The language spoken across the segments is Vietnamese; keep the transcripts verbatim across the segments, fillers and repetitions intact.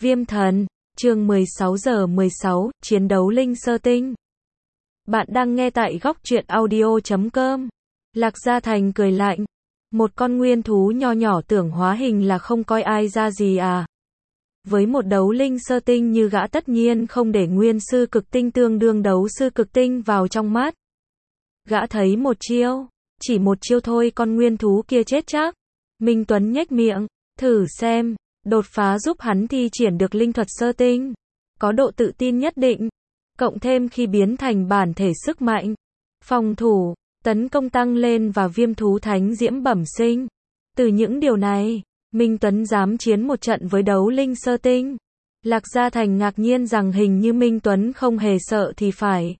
Viêm thần, chương mười sáu giờ mười sáu, chiến đấu linh sơ tinh. Bạn đang nghe tại góc truyện audio chấm com. Lạc Gia Thành cười lạnh. Một con nguyên thú nho nhỏ tưởng hóa hình là không coi ai ra gì à. Với một đấu linh sơ tinh như gã tất nhiên không để nguyên sư cực tinh tương đương đấu sư cực tinh vào trong mắt. Gã thấy một chiêu, chỉ một chiêu thôi con nguyên thú kia chết chắc. Minh Tuấn nhếch miệng, thử xem, đột phá giúp hắn thi triển được linh thuật sơ tinh. Có độ tự tin nhất định, cộng thêm khi biến thành bản thể sức mạnh, phòng thủ, tấn công tăng lên và viêm thú thánh diễm bẩm sinh. Từ những điều này, Minh Tuấn dám chiến một trận với đấu linh sơ tinh. Lạc Gia Thành ngạc nhiên rằng hình như Minh Tuấn không hề sợ thì phải.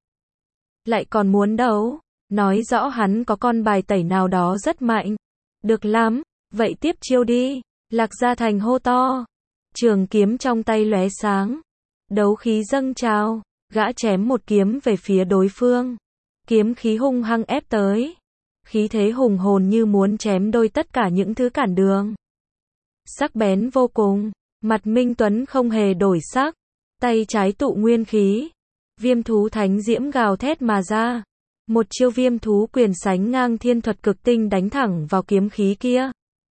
Lại còn muốn đấu, nói rõ hắn có con bài tẩy nào đó rất mạnh. Được lắm, vậy tiếp chiêu đi. Lạc Gia Thành hô to. Trường kiếm trong tay lóe sáng. Đấu khí dâng trào, gã chém một kiếm về phía đối phương. Kiếm khí hung hăng ép tới. Khí thế hùng hồn như muốn chém đôi tất cả những thứ cản đường. Sắc bén vô cùng, mặt Minh Tuấn không hề đổi sắc. Tay trái tụ nguyên khí. Viêm thú thánh diễm gào thét mà ra. Một chiêu viêm thú quyền sánh ngang thiên thuật cực tinh đánh thẳng vào kiếm khí kia.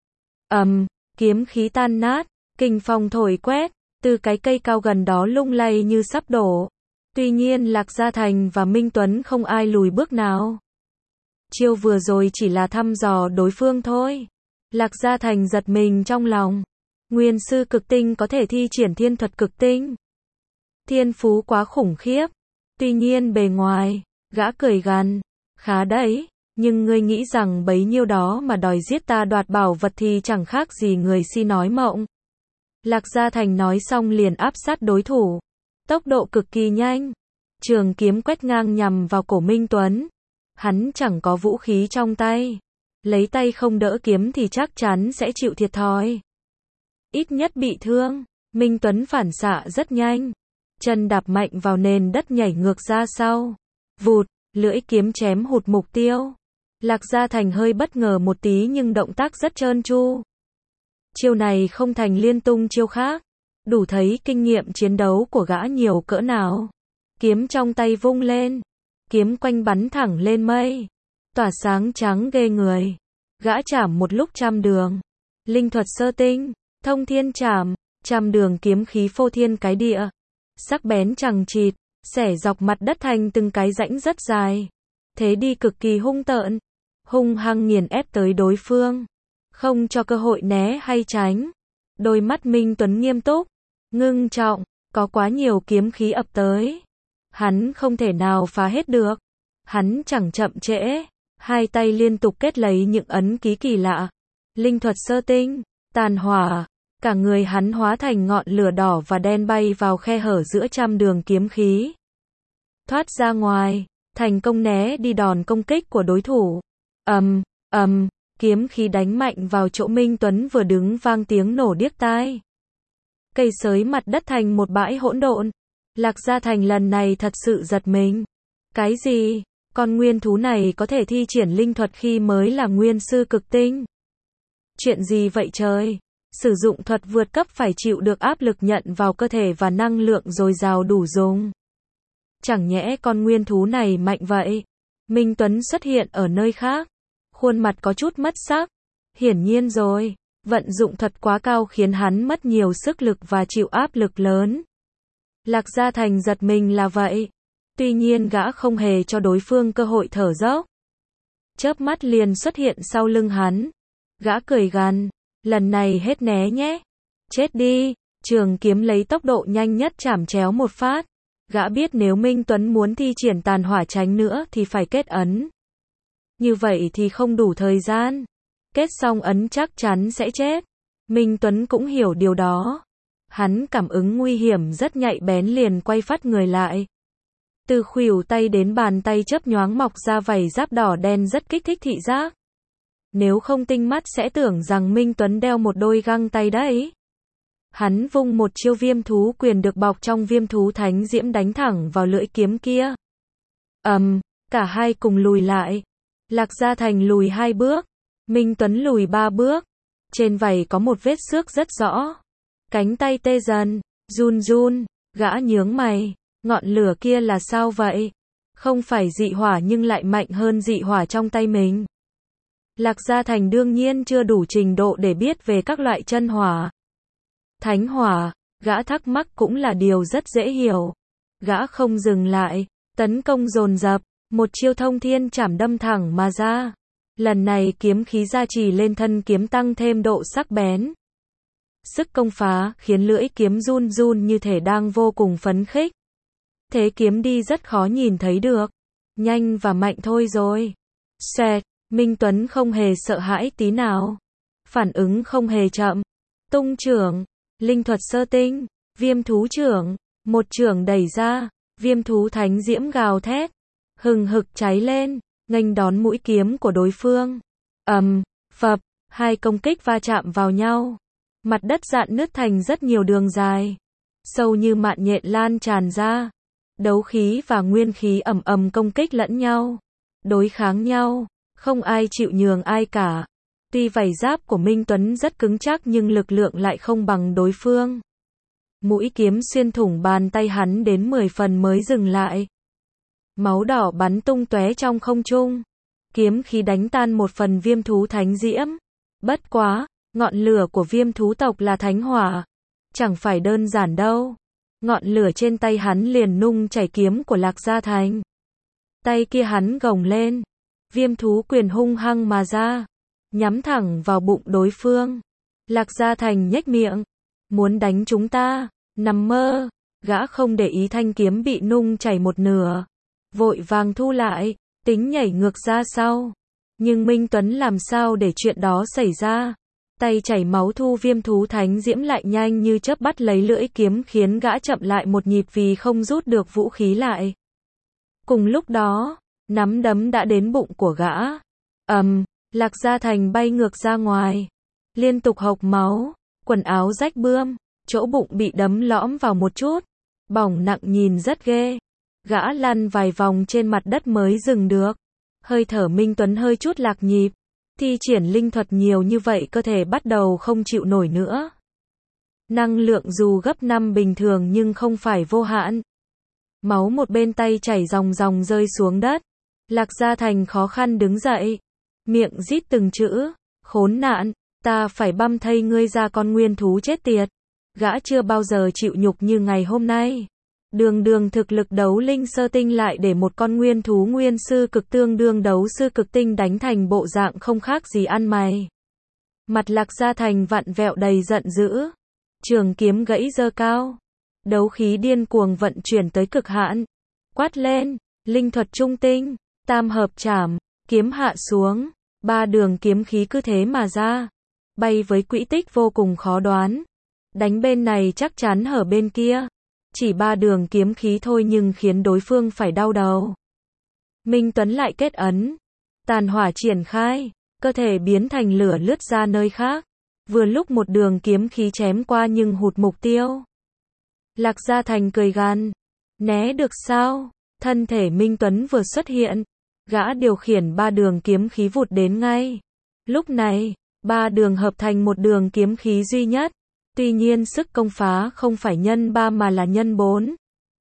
ầm, um, kiếm khí tan nát, kình phong thổi quét, từ cái cây cao gần đó lung lay như sắp đổ. Tuy nhiên Lạc Gia Thành và Minh Tuấn không ai lùi bước nào. Chiêu vừa rồi chỉ là thăm dò đối phương thôi. Lạc Gia Thành giật mình trong lòng. Nguyên sư cực tinh có thể thi triển thiên thuật cực tinh. Thiên phú quá khủng khiếp. Tuy nhiên bề ngoài, gã cười gằn, khá đấy, nhưng ngươi nghĩ rằng bấy nhiêu đó mà đòi giết ta đoạt bảo vật thì chẳng khác gì người si nói mộng. Lạc Gia Thành nói xong liền áp sát đối thủ. Tốc độ cực kỳ nhanh. Trường kiếm quét ngang nhằm vào cổ Minh Tuấn. Hắn chẳng có vũ khí trong tay. Lấy tay không đỡ kiếm thì chắc chắn sẽ chịu thiệt thòi. Ít nhất bị thương. Minh Tuấn phản xạ rất nhanh. Chân đạp mạnh vào nền đất nhảy ngược ra sau. Vụt, lưỡi kiếm chém hụt mục tiêu. Lạc Gia Thành hơi bất ngờ một tí nhưng động tác rất trơn tru. Chiêu này không thành liên tung chiêu khác. Đủ thấy kinh nghiệm chiến đấu của gã nhiều cỡ nào. Kiếm trong tay vung lên. Kiếm quanh bắn thẳng lên mây. Tỏa sáng trắng ghê người. Gã chảm một lúc trăm đường. Linh thuật sơ tinh, thông thiên chảm, trăm đường kiếm khí phô thiên cái địa. Sắc bén chằng chịt, xẻ dọc mặt đất thành từng cái rãnh rất dài. Thế đi cực kỳ hung tợn. Hung hăng nghiền ép tới đối phương. Không cho cơ hội né hay tránh. Đôi mắt Minh Tuấn nghiêm túc, ngưng trọng, có quá nhiều kiếm khí ập tới. Hắn không thể nào phá hết được. Hắn chẳng chậm trễ, hai tay liên tục kết lấy những ấn ký kỳ lạ. Linh thuật sơ tinh, tàn hỏa, cả người hắn hóa thành ngọn lửa đỏ và đen bay vào khe hở giữa trăm đường kiếm khí. Thoát ra ngoài, thành công né đi đòn công kích của đối thủ. Ầm, ầm, kiếm khí đánh mạnh vào chỗ Minh Tuấn vừa đứng vang tiếng nổ điếc tai. Cây xới mặt đất thành một bãi hỗn độn. Lạc Gia Thành lần này thật sự giật mình. Cái gì? Con nguyên thú này có thể thi triển linh thuật khi mới là nguyên sư cực tinh. Chuyện gì vậy trời? Sử dụng thuật vượt cấp phải chịu được áp lực nhận vào cơ thể và năng lượng dồi dào đủ dùng. Chẳng nhẽ con nguyên thú này mạnh vậy? Minh Tuấn xuất hiện ở nơi khác. Khuôn mặt có chút mất sắc. Hiển nhiên rồi, vận dụng thuật quá cao khiến hắn mất nhiều sức lực và chịu áp lực lớn. Lạc Gia Thành giật mình là vậy. Tuy nhiên gã không hề cho đối phương cơ hội thở dốc. Chớp mắt liền xuất hiện sau lưng hắn. Gã cười gằn, lần này hết né nhé. Chết đi, trường kiếm lấy tốc độ nhanh nhất chảm chéo một phát. Gã biết nếu Minh Tuấn muốn thi triển tàn hỏa tránh nữa thì phải kết ấn. Như vậy thì không đủ thời gian. Kết xong ấn chắc chắn sẽ chết. Minh Tuấn cũng hiểu điều đó. Hắn cảm ứng nguy hiểm rất nhạy bén liền quay phát người lại. Từ khuỷu tay đến bàn tay chớp nhoáng mọc ra vảy giáp đỏ đen rất kích thích thị giác. Nếu không tinh mắt sẽ tưởng rằng Minh Tuấn đeo một đôi găng tay đấy. Hắn vung một chiêu viêm thú quyền được bọc trong viêm thú thánh diễm đánh thẳng vào lưỡi kiếm kia. ầm, um, cả hai cùng lùi lại. Lạc Gia Thành lùi hai bước. Minh Tuấn lùi ba bước. Trên vảy có một vết xước rất rõ. Cánh tay tê dần. Run run, gã nhướng mày, ngọn lửa kia là sao vậy? Không phải dị hỏa nhưng lại mạnh hơn dị hỏa trong tay mình. Lạc Gia Thành đương nhiên chưa đủ trình độ để biết về các loại chân hỏa. Thánh hỏa, gã thắc mắc cũng là điều rất dễ hiểu. Gã không dừng lại, tấn công dồn dập, một chiêu thông thiên chảm đâm thẳng mà ra. Lần này kiếm khí gia trì lên thân kiếm tăng thêm độ sắc bén. Sức công phá khiến lưỡi kiếm run run như thể đang vô cùng phấn khích. Thế kiếm đi rất khó nhìn thấy được. Nhanh và mạnh thôi rồi. Xẹt, Minh Tuấn không hề sợ hãi tí nào. Phản ứng không hề chậm. Tung chưởng, linh thuật sơ tinh, viêm thú chưởng, một chưởng đẩy ra, viêm thú thánh diễm gào thét, hừng hực cháy lên, nghênh đón mũi kiếm của đối phương. Ầm, phập, hai công kích va chạm vào nhau. Mặt đất rạn nứt thành rất nhiều đường dài, sâu như mạn nhện lan tràn ra. Đấu khí và nguyên khí ầm ầm công kích lẫn nhau, đối kháng nhau, không ai chịu nhường ai cả. Tuy vảy giáp của Minh Tuấn rất cứng chắc nhưng lực lượng lại không bằng đối phương. Mũi kiếm xuyên thủng bàn tay hắn đến mười phần mới dừng lại. Máu đỏ bắn tung tóe trong không trung. Kiếm khí đánh tan một phần viêm thú thánh diễm. Bất quá, ngọn lửa của viêm thú tộc là thánh hỏa. Chẳng phải đơn giản đâu. Ngọn lửa trên tay hắn liền nung chảy kiếm của Lạc Gia Thành. Tay kia hắn gồng lên. Viêm thú quyền hung hăng mà ra. Nhắm thẳng vào bụng đối phương. Lạc Gia Thành nhếch miệng. Muốn đánh chúng ta, nằm mơ. Gã không để ý thanh kiếm bị nung chảy một nửa. Vội vàng thu lại, tính nhảy ngược ra sau. Nhưng Minh Tuấn làm sao để chuyện đó xảy ra? Tay chảy máu thu viêm thú thánh diễm lại nhanh như chớp bắt lấy lưỡi kiếm khiến gã chậm lại một nhịp vì không rút được vũ khí lại. Cùng lúc đó, nắm đấm đã đến bụng của gã. Ầm, Lạc Gia Thành bay ngược ra ngoài. Liên tục hộc máu, quần áo rách bươm, chỗ bụng bị đấm lõm vào một chút. Bỏng nặng nhìn rất ghê. Gã lăn vài vòng trên mặt đất mới dừng được. Hơi thở Minh Tuấn hơi chút lạc nhịp. Thi triển linh thuật nhiều như vậy cơ thể bắt đầu không chịu nổi nữa. Năng lượng dù gấp năm bình thường nhưng không phải vô hạn. Máu một bên tay chảy ròng ròng rơi xuống đất. Lạc Gia Thành khó khăn đứng dậy. Miệng rít từng chữ. Khốn nạn, ta phải băm thây ngươi ra con nguyên thú chết tiệt. Gã chưa bao giờ chịu nhục như ngày hôm nay. Đường đường thực lực đấu linh sơ tinh lại để một con nguyên thú nguyên sư cực tương đương đấu sư cực tinh đánh thành bộ dạng không khác gì ăn mày. Mặt Lạc Gia Thành vặn vẹo đầy giận dữ. Trường kiếm gãy giơ cao. Đấu khí điên cuồng vận chuyển tới cực hạn. Quát lên, linh thuật trung tinh, tam hợp trảm, kiếm hạ xuống. Ba đường kiếm khí cứ thế mà ra. Bay với quỹ tích vô cùng khó đoán. Đánh bên này chắc chắn hở bên kia. Chỉ ba đường kiếm khí thôi nhưng khiến đối phương phải đau đầu. Minh Tuấn lại kết ấn. Tàn hỏa triển khai. Cơ thể biến thành lửa lướt ra nơi khác. Vừa lúc một đường kiếm khí chém qua nhưng hụt mục tiêu. Lạc Gia Thành cười gằn. Né được sao? Thân thể Minh Tuấn vừa xuất hiện. Gã điều khiển ba đường kiếm khí vụt đến ngay. Lúc này, ba đường hợp thành một đường kiếm khí duy nhất. Tuy nhiên sức công phá không phải nhân ba mà là nhân bốn.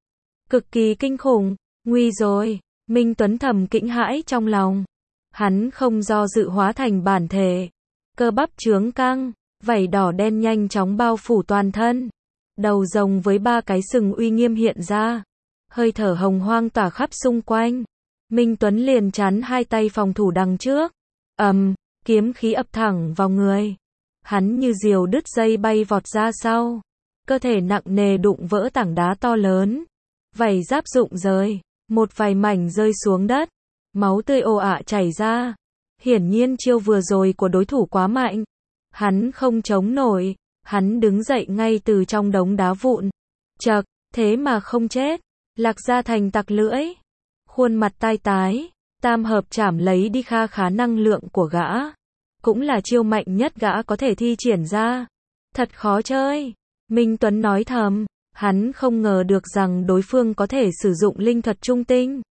Cực kỳ kinh khủng, nguy rồi, Minh Tuấn thầm kinh hãi trong lòng. Hắn không do dự hóa thành bản thể. Cơ bắp chướng căng, vảy đỏ đen nhanh chóng bao phủ toàn thân. Đầu rồng với ba cái sừng uy nghiêm hiện ra. Hơi thở hồng hoang tỏa khắp xung quanh. Minh Tuấn liền chắn hai tay phòng thủ đằng trước. Ầm, kiếm khí ập thẳng vào người. Hắn như diều đứt dây bay vọt ra sau. Cơ thể nặng nề đụng vỡ tảng đá to lớn. Vảy giáp rụng rời. Một vài mảnh rơi xuống đất. Máu tươi ồ ả chảy ra. Hiển nhiên chiêu vừa rồi của đối thủ quá mạnh. Hắn không chống nổi. Hắn đứng dậy ngay từ trong đống đá vụn. Chậc, thế mà không chết. Lạc Gia Thành tặc lưỡi. Khuôn mặt tai tái. Tam hợp trảm lấy đi kha khá năng lượng của gã. Cũng là chiêu mạnh nhất gã có thể thi triển ra. Thật khó chơi. Minh Tuấn nói thầm. Hắn không ngờ được rằng đối phương có thể sử dụng linh thuật trung tinh.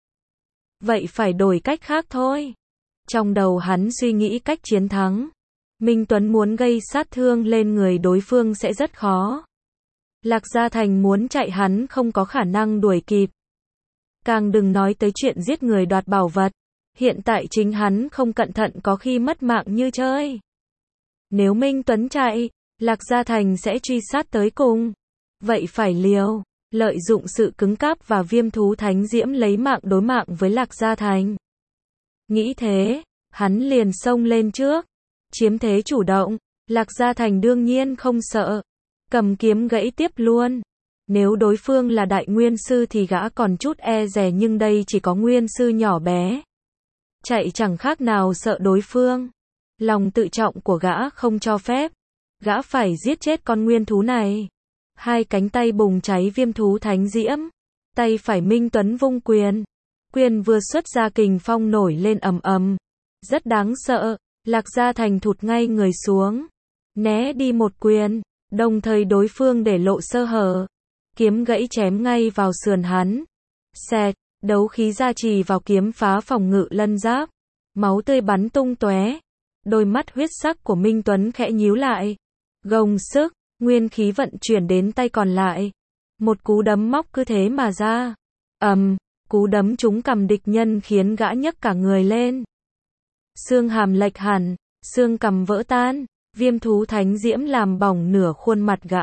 Vậy phải đổi cách khác thôi. Trong đầu hắn suy nghĩ cách chiến thắng. Minh Tuấn muốn gây sát thương lên người đối phương sẽ rất khó. Lạc Gia Thành muốn chạy hắn không có khả năng đuổi kịp. Càng đừng nói tới chuyện giết người đoạt bảo vật. Hiện tại chính hắn không cẩn thận có khi mất mạng như chơi. Nếu Minh Tuấn chạy, Lạc Gia Thành sẽ truy sát tới cùng. Vậy phải liều, lợi dụng sự cứng cáp và viêm thú thánh diễm lấy mạng đối mạng với Lạc Gia Thành. Nghĩ thế, hắn liền xông lên trước, chiếm thế chủ động. Lạc Gia Thành đương nhiên không sợ, cầm kiếm gãy tiếp luôn. Nếu đối phương là đại nguyên sư thì gã còn chút e dè, nhưng đây chỉ có nguyên sư nhỏ bé. Chạy chẳng khác nào sợ đối phương. Lòng tự trọng của gã không cho phép. Gã phải giết chết con nguyên thú này. Hai cánh tay bùng cháy viêm thú thánh diễm. Tay phải Minh Tuấn vung quyền. Quyền vừa xuất ra kình phong nổi lên ầm ầm. Rất đáng sợ. Lạc Gia Thành thụt ngay người xuống. Né đi một quyền. Đồng thời đối phương để lộ sơ hở. Kiếm gãy chém ngay vào sườn hắn. Xẹt, đấu khí gia trì vào kiếm phá phòng ngự lân giáp. Máu tươi bắn tung tóe. Đôi mắt huyết sắc của Minh Tuấn khẽ nhíu lại. Gồng sức, nguyên khí vận chuyển đến tay còn lại. Một cú đấm móc cứ thế mà ra. Ầm, cú đấm trúng cằm địch nhân khiến gã nhấc cả người lên. Xương hàm lệch hẳn, xương cằm vỡ tan, viêm thú thánh diễm làm bỏng nửa khuôn mặt gã.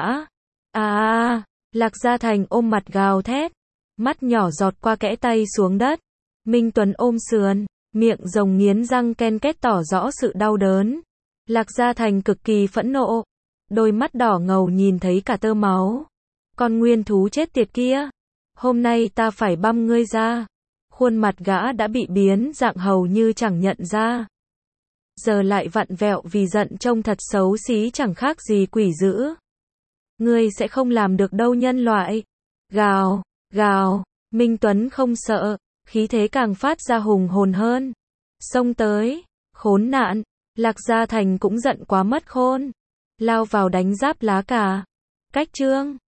À, Lạc Gia Thành ôm mặt gào thét, mắt nhỏ giọt qua kẽ tay xuống đất. Minh Tuấn ôm sườn, miệng rồng nghiến răng ken két tỏ rõ sự đau đớn. Lạc Gia Thành cực kỳ phẫn nộ, đôi mắt đỏ ngầu nhìn thấy cả tơ máu. Con nguyên thú chết tiệt kia, hôm nay ta phải băm ngươi ra. Khuôn mặt gã đã bị biến dạng hầu như chẳng nhận ra. Giờ lại vặn vẹo vì giận trông thật xấu xí chẳng khác gì quỷ dữ. Ngươi sẽ không làm được đâu nhân loại. Gào, gào, Minh Tuấn không sợ, khí thế càng phát ra hùng hồn hơn. Xông tới, khốn nạn, Lạc Gia Thành cũng giận quá mất khôn. Lao vào đánh giáp lá cà. Cách chương